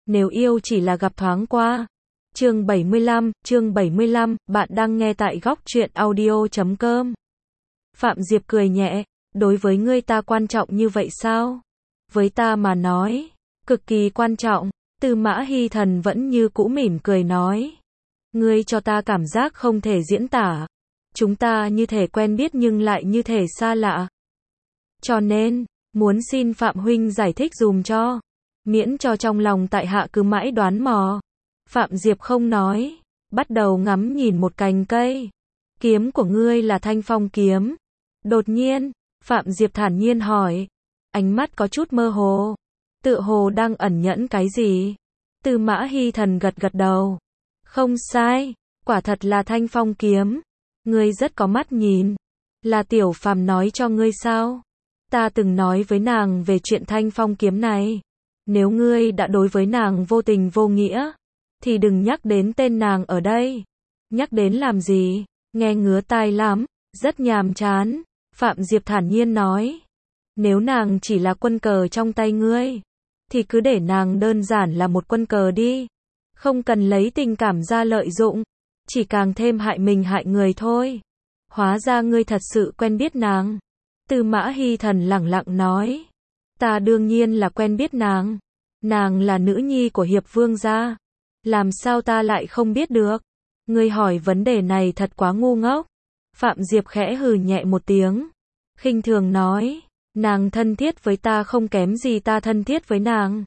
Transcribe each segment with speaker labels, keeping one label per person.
Speaker 1: nếu yêu chỉ là gặp thoáng qua. Chương 75, bạn đang nghe tại góc truyện audio.com. Phạm Diệp cười nhẹ, đối với ngươi ta quan trọng như vậy sao? Với ta mà nói, cực kỳ quan trọng. Tư Mã Hy Thần vẫn như cũ mỉm cười nói. Ngươi cho ta cảm giác không thể diễn tả. Chúng ta như thể quen biết nhưng lại như thể xa lạ. Cho nên, muốn xin Phạm Huynh giải thích dùm cho. Miễn cho trong lòng tại hạ cứ mãi đoán mò. Phạm Diệp không nói, bắt đầu ngắm nhìn một cành cây. Kiếm của ngươi là Thanh Phong kiếm. Đột nhiên, Phạm Diệp thản nhiên hỏi. Ánh mắt có chút mơ hồ. Tựa hồ đang ẩn nhẫn cái gì? Tư Mã Hy Thần gật gật đầu. Không sai, quả thật là Thanh Phong kiếm. Ngươi rất có mắt nhìn. Là Tiểu Phàm nói cho ngươi sao? Ta từng nói với nàng về chuyện Thanh Phong kiếm này. Nếu ngươi đã đối với nàng vô tình vô nghĩa, thì đừng nhắc đến tên nàng ở đây. Nhắc đến làm gì? Nghe ngứa tai lắm, rất nhàm chán. Phạm Diệp thản nhiên nói. Nếu nàng chỉ là quân cờ trong tay ngươi, thì cứ để nàng đơn giản là một quân cờ đi. Không cần lấy tình cảm ra lợi dụng, chỉ càng thêm hại mình hại người thôi. Hóa ra ngươi thật sự quen biết nàng. Tư Mã Hy Thần lẳng lặng nói. Ta đương nhiên là quen biết nàng. Nàng là nữ nhi của Hiệp Vương gia. Làm sao ta lại không biết được? Ngươi hỏi vấn đề này thật quá ngu ngốc. Phạm Diệp khẽ hừ nhẹ một tiếng. Khinh thường nói. Nàng thân thiết với ta không kém gì ta thân thiết với nàng.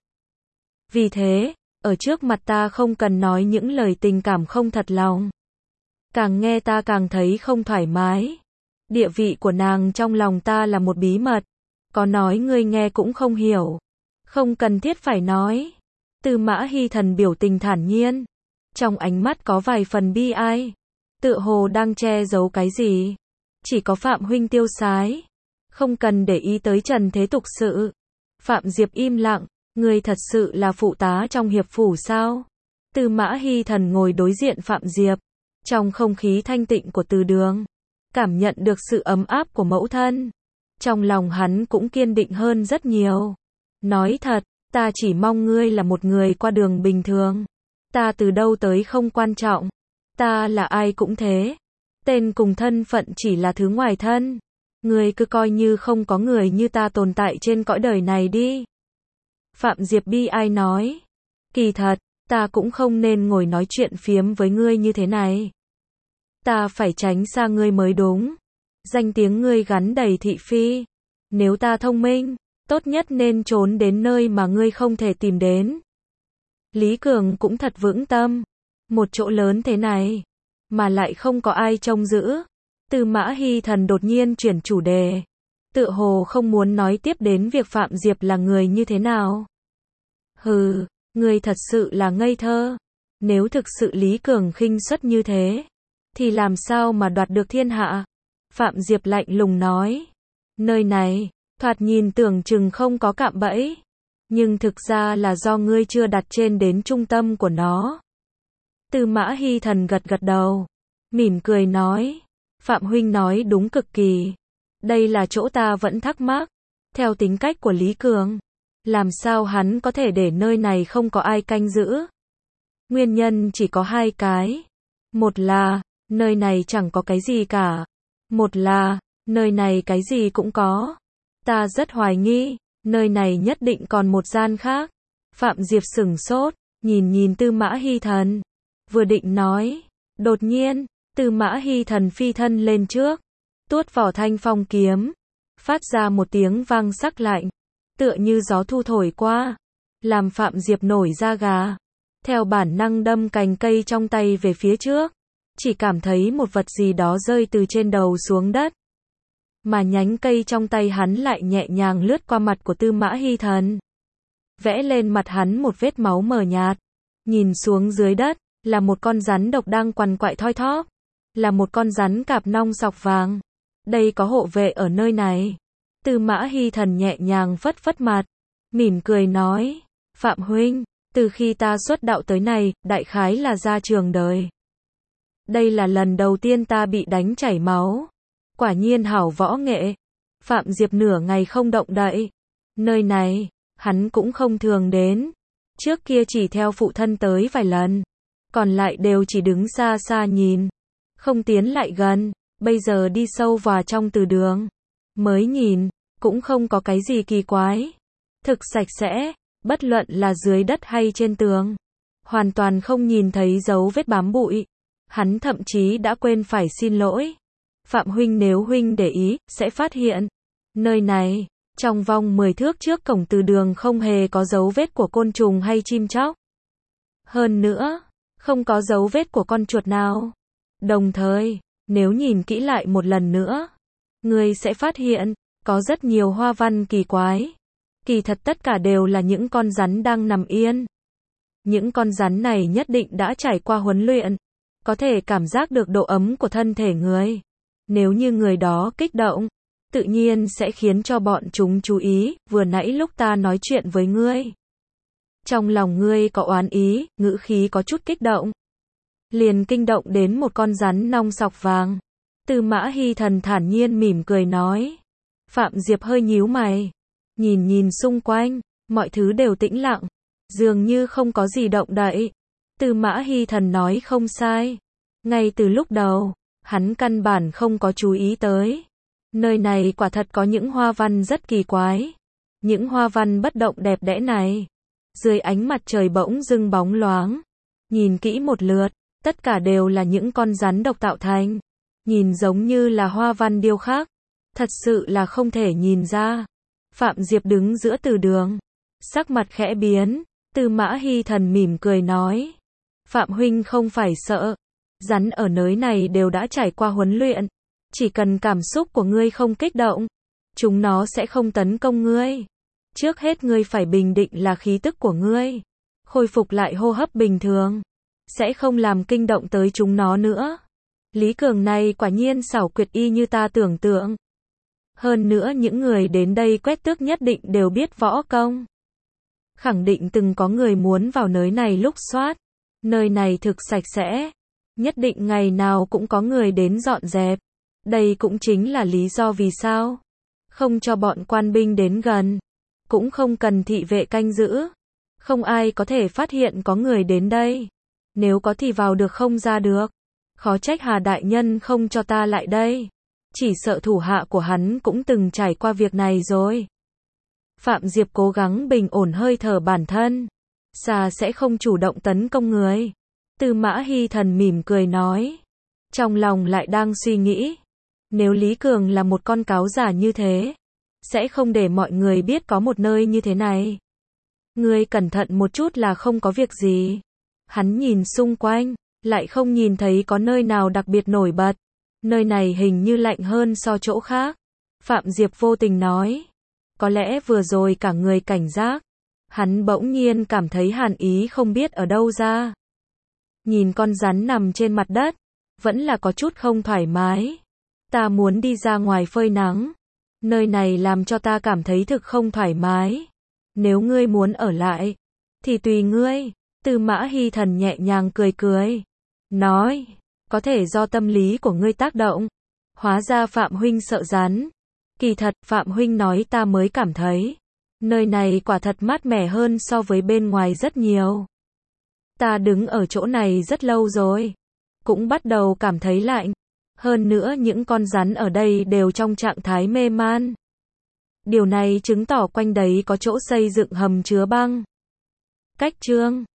Speaker 1: Vì thế, ở trước mặt ta không cần nói những lời tình cảm không thật lòng. Càng nghe ta càng thấy không thoải mái. Địa vị của nàng trong lòng ta là một bí mật. Có nói ngươi nghe cũng không hiểu. Không cần thiết phải nói. Tư Mã Hy Thần biểu tình thản nhiên. Trong ánh mắt có vài phần bi ai. Tựa hồ đang che giấu cái gì. Chỉ có Phạm Huynh tiêu sái. Không cần để ý tới trần thế tục sự. Phạm Diệp im lặng. Ngươi thật sự là phụ tá trong hiệp phủ sao? Tư Mã Hy Thần ngồi đối diện Phạm Diệp. Trong không khí thanh tịnh của từ đường, cảm nhận được sự ấm áp của mẫu thân. Trong lòng hắn cũng kiên định hơn rất nhiều. Nói thật, ta chỉ mong ngươi là một người qua đường bình thường. Ta từ đâu tới không quan trọng. Ta là ai cũng thế. Tên cùng thân phận chỉ là thứ ngoài thân. Ngươi cứ coi như không có người như ta tồn tại trên cõi đời này đi. Phạm Diệp bi ai nói. Kỳ thật, ta cũng không nên ngồi nói chuyện phiếm với ngươi như thế này. Ta phải tránh xa ngươi mới đúng. Danh tiếng ngươi gắn đầy thị phi. Nếu ta thông minh, tốt nhất nên trốn đến nơi mà ngươi không thể tìm đến. Lý Cường cũng thật vững tâm. Một chỗ lớn thế này, mà lại không có ai trông giữ. Tư Mã Hy Thần đột nhiên chuyển chủ đề. Tựa hồ không muốn nói tiếp đến việc Phạm Diệp là người như thế nào. Hừ, ngươi thật sự là ngây thơ. Nếu thực sự Lý Cường khinh suất như thế, thì làm sao mà đoạt được thiên hạ? Phạm Diệp lạnh lùng nói. Nơi này, thoạt nhìn tưởng chừng không có cạm bẫy. Nhưng thực ra là do ngươi chưa đặt trên đến trung tâm của nó. Tư Mã Hy Thần gật gật đầu. Mỉm cười nói. Phạm Huynh nói đúng cực kỳ. Đây là chỗ ta vẫn thắc mắc. Theo tính cách của Lý Cường, làm sao hắn có thể để nơi này không có ai canh giữ? Nguyên nhân chỉ có hai cái. Một là, nơi này chẳng có cái gì cả. Một là, nơi này cái gì cũng có. Ta rất hoài nghi, nơi này nhất định còn một gian khác. Phạm Diệp sửng sốt, nhìn Tư Mã Hy Thần. Vừa định nói, đột nhiên, Tư Mã Hy Thần phi thân lên trước, tuốt vỏ Thanh Phong kiếm, phát ra một tiếng vang sắc lạnh, tựa như gió thu thổi qua, làm Phạm Diệp nổi da gà. Theo bản năng đâm cành cây trong tay về phía trước, chỉ cảm thấy một vật gì đó rơi từ trên đầu xuống đất. Mà nhánh cây trong tay hắn lại nhẹ nhàng lướt qua mặt của Tư Mã Hy Thần, vẽ lên mặt hắn một vết máu mờ nhạt. Nhìn xuống dưới đất, là một con rắn độc đang quằn quại thoi thóp, là một con rắn cạp nong sọc vàng. Đây có hộ vệ ở nơi này. Tư Mã Hy Thần nhẹ nhàng phất phất mặt, mỉm cười nói. Phạm Huynh, từ khi ta xuất đạo tới nay, đại khái là ra trường đời. Đây là lần đầu tiên ta bị đánh chảy máu. Quả nhiên hảo võ nghệ. Phạm Diệp nửa ngày không động đậy. Nơi này, hắn cũng không thường đến. Trước kia chỉ theo phụ thân tới vài lần, còn lại đều chỉ đứng xa xa nhìn, không tiến lại gần. Bây giờ đi sâu vào trong từ đường, mới nhìn, cũng không có cái gì kỳ quái. Thực sạch sẽ, bất luận là dưới đất hay trên tường, hoàn toàn không nhìn thấy dấu vết bám bụi. Hắn thậm chí đã quên phải xin lỗi. Phạm huynh, nếu huynh để ý, sẽ phát hiện, nơi này, trong vòng 10 thước trước cổng từ đường không hề có dấu vết của côn trùng hay chim chóc. Hơn nữa, không có dấu vết của con chuột nào. Đồng thời, nếu nhìn kỹ lại một lần nữa, ngươi sẽ phát hiện, có rất nhiều hoa văn kỳ quái. Kỳ thật tất cả đều là những con rắn đang nằm yên. Những con rắn này nhất định đã trải qua huấn luyện, có thể cảm giác được độ ấm của thân thể người. Nếu như người đó kích động, tự nhiên sẽ khiến cho bọn chúng chú ý. Vừa nãy lúc ta nói chuyện với ngươi, trong lòng ngươi có oán ý, ngữ khí có chút kích động, liền kinh động đến một con rắn nong sọc vàng. Tư Mã Hy Thần thản nhiên mỉm cười nói. Phạm Diệp hơi nhíu mày, nhìn nhìn xung quanh, mọi thứ đều tĩnh lặng, dường như không có gì động đậy. Tư Mã Hy Thần nói không sai, ngay từ lúc đầu, hắn căn bản không có chú ý tới. Nơi này quả thật có những hoa văn rất kỳ quái. Những hoa văn bất động đẹp đẽ này, dưới ánh mặt trời bỗng dưng bóng loáng. Nhìn kỹ một lượt, tất cả đều là những con rắn độc tạo thành. Nhìn giống như là hoa văn điêu khắc. Thật sự là không thể nhìn ra. Phạm Diệp đứng giữa từ đường, sắc mặt khẽ biến. Tư Mã Hy Thần mỉm cười nói. Phạm huynh không phải sợ. Rắn ở nơi này đều đã trải qua huấn luyện. Chỉ cần cảm xúc của ngươi không kích động, chúng nó sẽ không tấn công ngươi. Trước hết ngươi phải bình định là khí tức của ngươi, khôi phục lại hô hấp bình thường, sẽ không làm kinh động tới chúng nó nữa. Lý Cường này quả nhiên xảo quyệt y như ta tưởng tượng. Hơn nữa những người đến đây quét tước nhất định đều biết võ công. Khẳng định từng có người muốn vào nơi này lục soát. Nơi này thực sạch sẽ, nhất định ngày nào cũng có người đến dọn dẹp. Đây cũng chính là lý do vì sao không cho bọn quan binh đến gần, cũng không cần thị vệ canh giữ. Không ai có thể phát hiện có người đến đây. Nếu có thì vào được không ra được. Khó trách Hà đại nhân không cho ta lại đây. Chỉ sợ thủ hạ của hắn cũng từng trải qua việc này rồi. Phạm Diệp cố gắng bình ổn hơi thở bản thân. Xà sẽ không chủ động tấn công người. Tư Mã Hy Thần mỉm cười nói. Trong lòng lại đang suy nghĩ. Nếu Lý Cường là một con cáo giả như thế, sẽ không để mọi người biết có một nơi như thế này. Ngươi cẩn thận một chút là không có việc gì. Hắn nhìn xung quanh, lại không nhìn thấy có nơi nào đặc biệt nổi bật. Nơi này hình như lạnh hơn so chỗ khác. Phạm Diệp vô tình nói. Có lẽ vừa rồi cả người cảnh giác. Hắn bỗng nhiên cảm thấy hàn ý không biết ở đâu ra. Nhìn con rắn nằm trên mặt đất, vẫn là có chút không thoải mái. Ta muốn đi ra ngoài phơi nắng. Nơi này làm cho ta cảm thấy thực không thoải mái. Nếu ngươi muốn ở lại, thì tùy ngươi. Tư Mã Hy Thần nhẹ nhàng cười cười. Nói, có thể do tâm lý của ngươi tác động. Hóa ra Phạm huynh sợ rắn. Kỳ thật, Phạm huynh nói ta mới cảm thấy. Nơi này quả thật mát mẻ hơn so với bên ngoài rất nhiều. Ta đứng ở chỗ này rất lâu rồi. Cũng bắt đầu cảm thấy lạnh. Hơn nữa những con rắn ở đây đều trong trạng thái mê man. Điều này chứng tỏ quanh đấy có chỗ xây dựng hầm chứa băng. Cách chương